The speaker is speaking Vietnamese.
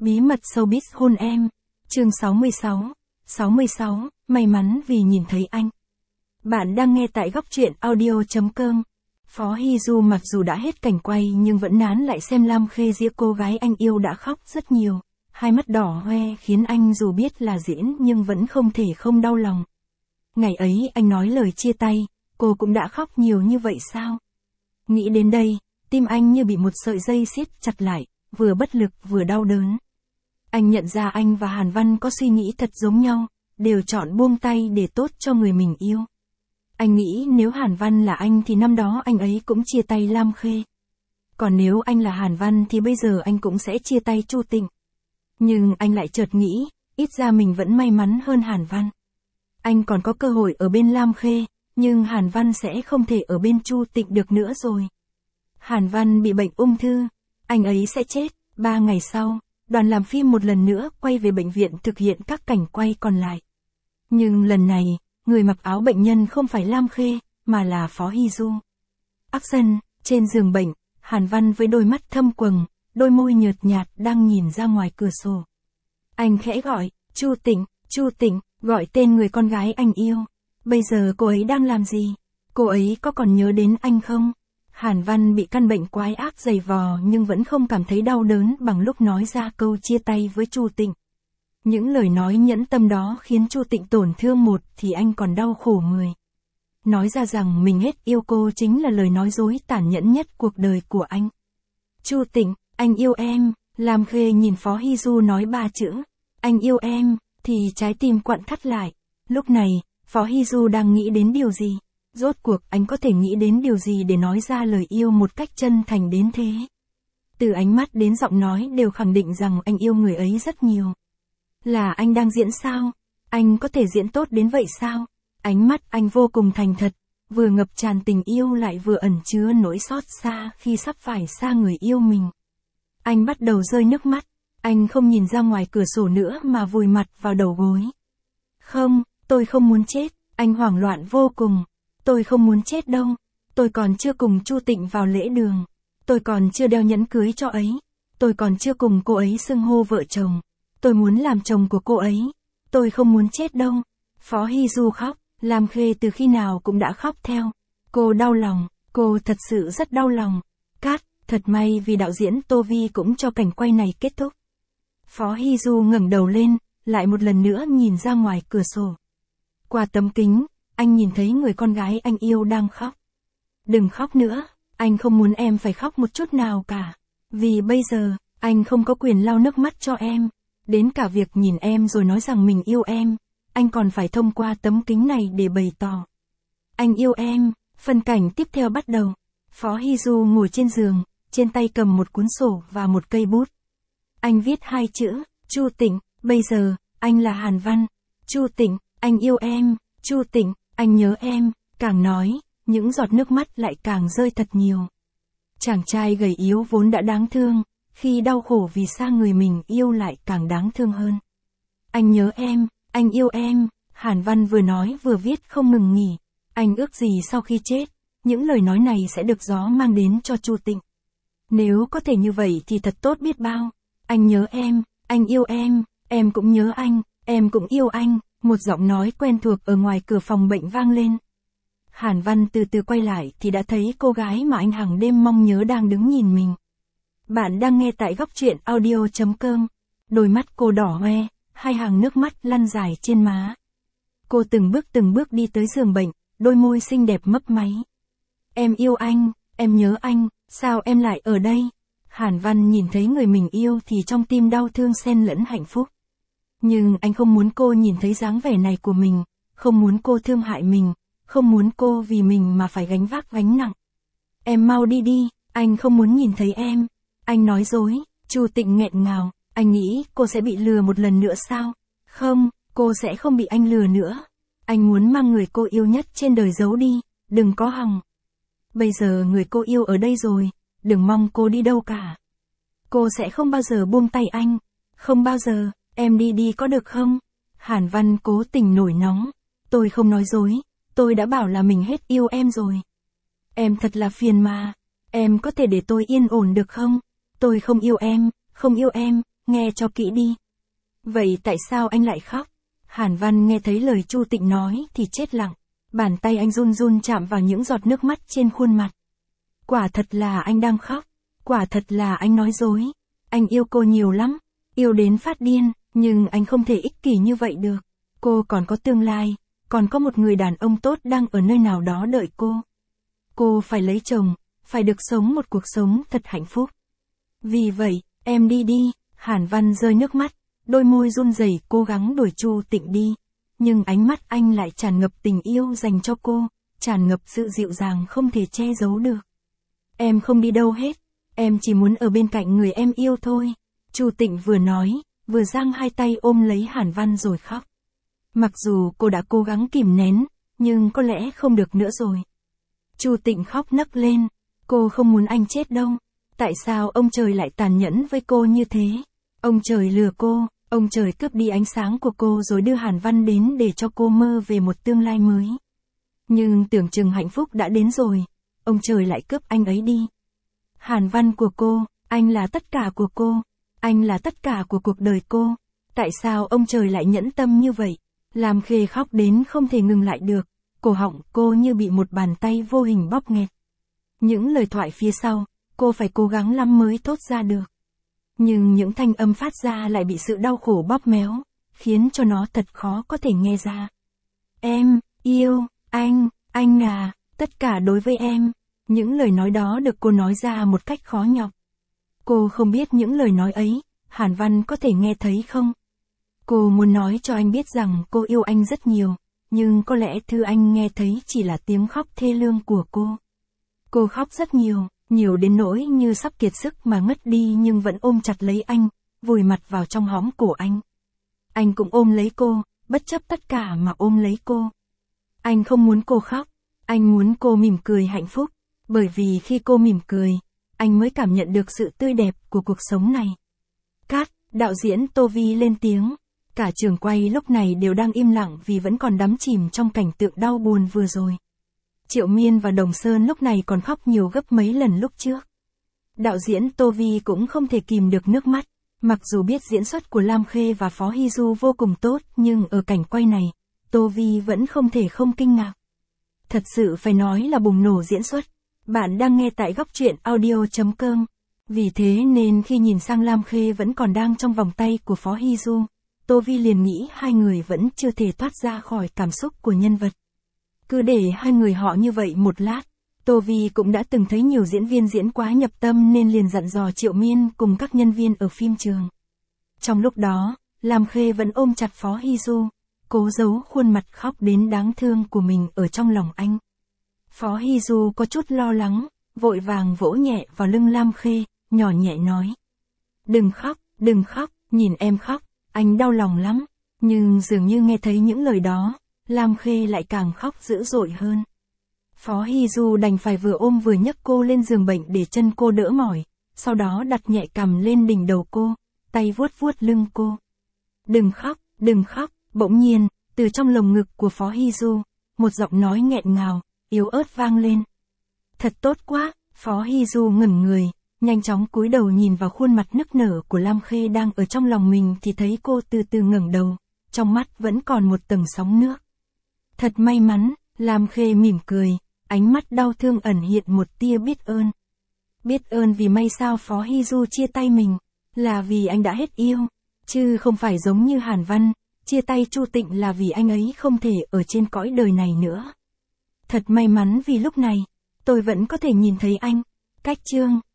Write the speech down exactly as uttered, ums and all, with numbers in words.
Bí mật showbiz hôn em. Chương sáu mươi sáu. sáu mươi sáu, may mắn vì nhìn thấy anh. Bạn đang nghe tại góc truyện audio chấm com. Phó Hy Du mặc dù đã hết cảnh quay nhưng vẫn nán lại xem Lam Khê giết cô gái anh yêu đã khóc rất nhiều. Hai mắt đỏ hoe khiến anh dù biết là diễn nhưng vẫn không thể không đau lòng. Ngày ấy anh nói lời chia tay, cô cũng đã khóc nhiều như vậy sao? Nghĩ đến đây, tim anh như bị một sợi dây siết chặt lại, vừa bất lực vừa đau đớn. Anh nhận ra anh và Hàn Văn có suy nghĩ thật giống nhau, đều chọn buông tay để tốt cho người mình yêu. Anh nghĩ nếu Hàn Văn là anh thì năm đó anh ấy cũng chia tay Lam Khê. Còn nếu anh là Hàn Văn thì bây giờ anh cũng sẽ chia tay Chu Tịnh. Nhưng anh lại chợt nghĩ, ít ra mình vẫn may mắn hơn Hàn Văn. Anh còn có cơ hội ở bên Lam Khê, nhưng Hàn Văn sẽ không thể ở bên Chu Tịnh được nữa rồi. Hàn Văn bị bệnh ung thư, anh ấy sẽ chết. Ba ngày sau, đoàn làm phim một lần nữa quay về bệnh viện thực hiện các cảnh quay còn lại. Nhưng lần này, người mặc áo bệnh nhân không phải Lam Khê, mà là Phó Hy Du. Action, trên giường bệnh, Hàn Văn với đôi mắt thâm quầng, đôi môi nhợt nhạt đang nhìn ra ngoài cửa sổ. Anh khẽ gọi, Chu Tịnh, Chu Tịnh, gọi tên người con gái anh yêu. Bây giờ cô ấy đang làm gì? Cô ấy có còn nhớ đến anh không? Hàn Văn bị căn bệnh quái ác dày vò nhưng vẫn không cảm thấy đau đớn bằng lúc nói ra câu chia tay với Chu Tịnh. Những lời nói nhẫn tâm đó khiến Chu Tịnh tổn thương một thì anh còn đau khổ mười. Nói ra rằng mình hết yêu cô chính là lời nói dối tàn nhẫn nhất cuộc đời của anh. Chu Tịnh, anh yêu em. Lam Khê nhìn Phó Hy Du nói ba chữ, anh yêu em, thì trái tim quặn thắt lại. Lúc này, Phó Hy Du đang nghĩ đến điều gì? Rốt cuộc anh có thể nghĩ đến điều gì để nói ra lời yêu một cách chân thành đến thế? Từ ánh mắt đến giọng nói đều khẳng định rằng anh yêu người ấy rất nhiều. Là anh đang diễn sao? Anh có thể diễn tốt đến vậy sao? Ánh mắt anh vô cùng thành thật, vừa ngập tràn tình yêu lại vừa ẩn chứa nỗi xót xa khi sắp phải xa người yêu mình. Anh bắt đầu rơi nước mắt, anh không nhìn ra ngoài cửa sổ nữa mà vùi mặt vào đầu gối. Không, tôi không muốn chết, anh hoảng loạn vô cùng. Tôi không muốn chết đâu, tôi còn chưa cùng Chu Tịnh vào lễ đường, tôi còn chưa đeo nhẫn cưới cho ấy, tôi còn chưa cùng cô ấy xưng hô vợ chồng, tôi muốn làm chồng của cô ấy, tôi không muốn chết đâu. Phó Hy Du khóc, Lam Khê từ khi nào cũng đã khóc theo. Cô đau lòng, cô thật sự rất đau lòng. Cát, thật may vì đạo diễn Tô Vi cũng cho cảnh quay này kết thúc. Phó Hy Du ngẩng đầu lên, lại một lần nữa nhìn ra ngoài cửa sổ. Qua tấm kính, anh nhìn thấy người con gái anh yêu đang khóc. Đừng khóc nữa, anh không muốn em phải khóc một chút nào cả. Vì bây giờ, anh không có quyền lau nước mắt cho em. Đến cả việc nhìn em rồi nói rằng mình yêu em, anh còn phải thông qua tấm kính này để bày tỏ. Anh yêu em, phân cảnh tiếp theo bắt đầu. Phó Hy Du ngồi trên giường, trên tay cầm một cuốn sổ và một cây bút. Anh viết hai chữ, Chu Tịnh, bây giờ, anh là Hàn Văn. Chu Tịnh, anh yêu em, Chu Tịnh, anh nhớ em. Càng nói, những giọt nước mắt lại càng rơi thật nhiều. Chàng trai gầy yếu vốn đã đáng thương, khi đau khổ vì xa người mình yêu lại càng đáng thương hơn. Anh nhớ em, anh yêu em. Hàn Văn vừa nói vừa viết không ngừng nghỉ. Anh ước gì sau khi chết, những lời nói này sẽ được gió mang đến cho Chu Tịnh. Nếu có thể như vậy thì thật tốt biết bao. Anh nhớ em, anh yêu em, em cũng nhớ anh, em cũng yêu anh. Một giọng nói quen thuộc ở ngoài cửa phòng bệnh vang lên. Hàn Văn từ từ quay lại thì đã thấy cô gái mà anh hàng đêm mong nhớ đang đứng nhìn mình. Bạn đang nghe tại góc truyện audio chấm com. Đôi mắt cô đỏ hoe, hai hàng nước mắt lăn dài trên má. Cô từng bước từng bước đi tới giường bệnh, đôi môi xinh đẹp mấp máy. Em yêu anh, em nhớ anh, sao em lại ở đây? Hàn Văn nhìn thấy người mình yêu thì trong tim đau thương xen lẫn hạnh phúc. Nhưng anh không muốn cô nhìn thấy dáng vẻ này của mình, không muốn cô thương hại mình, không muốn cô vì mình mà phải gánh vác gánh nặng. Em mau đi đi, anh không muốn nhìn thấy em. Anh nói dối, Chu Tịnh nghẹn ngào, anh nghĩ cô sẽ bị lừa một lần nữa sao? Không, cô sẽ không bị anh lừa nữa. Anh muốn mang người cô yêu nhất trên đời giấu đi, đừng có hòng. Bây giờ người cô yêu ở đây rồi, đừng mong cô đi đâu cả. Cô sẽ không bao giờ buông tay anh, không bao giờ. Em đi đi có được không? Hàn Văn cố tình nổi nóng. Tôi không nói dối, tôi đã bảo là mình hết yêu em rồi. Em thật là phiền mà. Em có thể để tôi yên ổn được không? Tôi không yêu em, không yêu em, nghe cho kỹ đi. Vậy tại sao anh lại khóc? Hàn Văn nghe thấy lời Chu Tịnh nói thì chết lặng. Bàn tay anh run run chạm vào những giọt nước mắt trên khuôn mặt. Quả thật là anh đang khóc. Quả thật là anh nói dối. Anh yêu cô nhiều lắm. Yêu đến phát điên. Nhưng anh không thể ích kỷ như vậy được. Cô còn có tương lai. Còn có một người đàn ông tốt đang ở nơi nào đó đợi cô. Cô phải lấy chồng. Phải được sống một cuộc sống thật hạnh phúc. Vì vậy, em đi đi. Hàn Văn rơi nước mắt. Đôi môi run rẩy cố gắng đuổi Chu Tịnh đi. Nhưng ánh mắt anh lại tràn ngập tình yêu dành cho cô. Tràn ngập sự dịu dàng không thể che giấu được. Em không đi đâu hết. Em chỉ muốn ở bên cạnh người em yêu thôi. Chu Tịnh vừa nói, vừa giang hai tay ôm lấy Hàn Văn rồi khóc. Mặc dù cô đã cố gắng kìm nén, nhưng có lẽ không được nữa rồi. Chu Tịnh khóc nấc lên. Cô không muốn anh chết đâu. Tại sao ông trời lại tàn nhẫn với cô như thế? Ông trời lừa cô, ông trời cướp đi ánh sáng của cô rồi đưa Hàn Văn đến để cho cô mơ về một tương lai mới. Nhưng tưởng chừng hạnh phúc đã đến rồi, ông trời lại cướp anh ấy đi. Hàn Văn của cô, anh là tất cả của cô, anh là tất cả của cuộc đời cô. Tại sao ông trời lại nhẫn tâm như vậy? Lam Khê khóc đến không thể ngừng lại được, cổ họng cô như bị một bàn tay vô hình bóp nghẹt. Những lời thoại phía sau, cô phải cố gắng lắm mới thốt ra được. Nhưng những thanh âm phát ra lại bị sự đau khổ bóp méo, khiến cho nó thật khó có thể nghe ra. Em, yêu, anh, anh à, tất cả đối với em. Những lời nói đó được cô nói ra một cách khó nhọc. Cô không biết những lời nói ấy, Hàn Văn có thể nghe thấy không? Cô muốn nói cho anh biết rằng cô yêu anh rất nhiều, nhưng có lẽ thứ anh nghe thấy chỉ là tiếng khóc thê lương của cô. Cô khóc rất nhiều, nhiều đến nỗi như sắp kiệt sức mà ngất đi nhưng vẫn ôm chặt lấy anh, vùi mặt vào trong hõm cổ anh. Anh cũng ôm lấy cô, bất chấp tất cả mà ôm lấy cô. Anh không muốn cô khóc, anh muốn cô mỉm cười hạnh phúc, bởi vì khi cô mỉm cười, anh mới cảm nhận được sự tươi đẹp của cuộc sống này. Cát, đạo diễn Tô Vi lên tiếng. Cả trường quay lúc này đều đang im lặng vì vẫn còn đắm chìm trong cảnh tượng đau buồn vừa rồi. Triệu Miên và Đồng Sơn lúc này còn khóc nhiều gấp mấy lần lúc trước. Đạo diễn Tô Vi cũng không thể kìm được nước mắt, mặc dù biết diễn xuất của Lam Khê và Phó Hy Du vô cùng tốt nhưng ở cảnh quay này, Tô Vi vẫn không thể không kinh ngạc. Thật sự phải nói là bùng nổ diễn xuất. Bạn đang nghe tại góc truyện audio chấm com. Vì thế nên khi nhìn sang Lam Khê vẫn còn đang trong vòng tay của Phó Hy Du, Tô Vi liền nghĩ hai người vẫn chưa thể thoát ra khỏi cảm xúc của nhân vật. Cứ để hai người họ như vậy một lát, Tô Vi cũng đã từng thấy nhiều diễn viên diễn quá nhập tâm nên liền dặn dò Triệu Miên cùng các nhân viên ở phim trường. Trong lúc đó, Lam Khê vẫn ôm chặt Phó Hy Du, cố giấu khuôn mặt khóc đến đáng thương của mình ở trong lòng anh. Phó Hy Du có chút lo lắng, vội vàng vỗ nhẹ vào lưng Lam Khê, nhỏ nhẹ nói. Đừng khóc, đừng khóc, nhìn em khóc, anh đau lòng lắm. Nhưng dường như nghe thấy những lời đó, Lam Khê lại càng khóc dữ dội hơn. Phó Hy Du đành phải vừa ôm vừa nhấc cô lên giường bệnh để chân cô đỡ mỏi, sau đó đặt nhẹ cằm lên đỉnh đầu cô, tay vuốt vuốt lưng cô. Đừng khóc, đừng khóc, bỗng nhiên, từ trong lồng ngực của Phó Hy Du, một giọng nói nghẹn ngào, yếu ớt vang lên. Thật tốt quá, Phó Hy Du ngẩn người, nhanh chóng cúi đầu nhìn vào khuôn mặt nức nở của Lam Khê đang ở trong lòng mình thì thấy cô từ từ ngẩng đầu, trong mắt vẫn còn một tầng sóng nước. Thật may mắn, Lam Khê mỉm cười, ánh mắt đau thương ẩn hiện một tia biết ơn. Biết ơn vì may sao Phó Hy Du chia tay mình, là vì anh đã hết yêu, chứ không phải giống như Hàn Văn, chia tay Chu Tịnh là vì anh ấy không thể ở trên cõi đời này nữa. Thật may mắn vì lúc này, tôi vẫn có thể nhìn thấy anh. Cách chương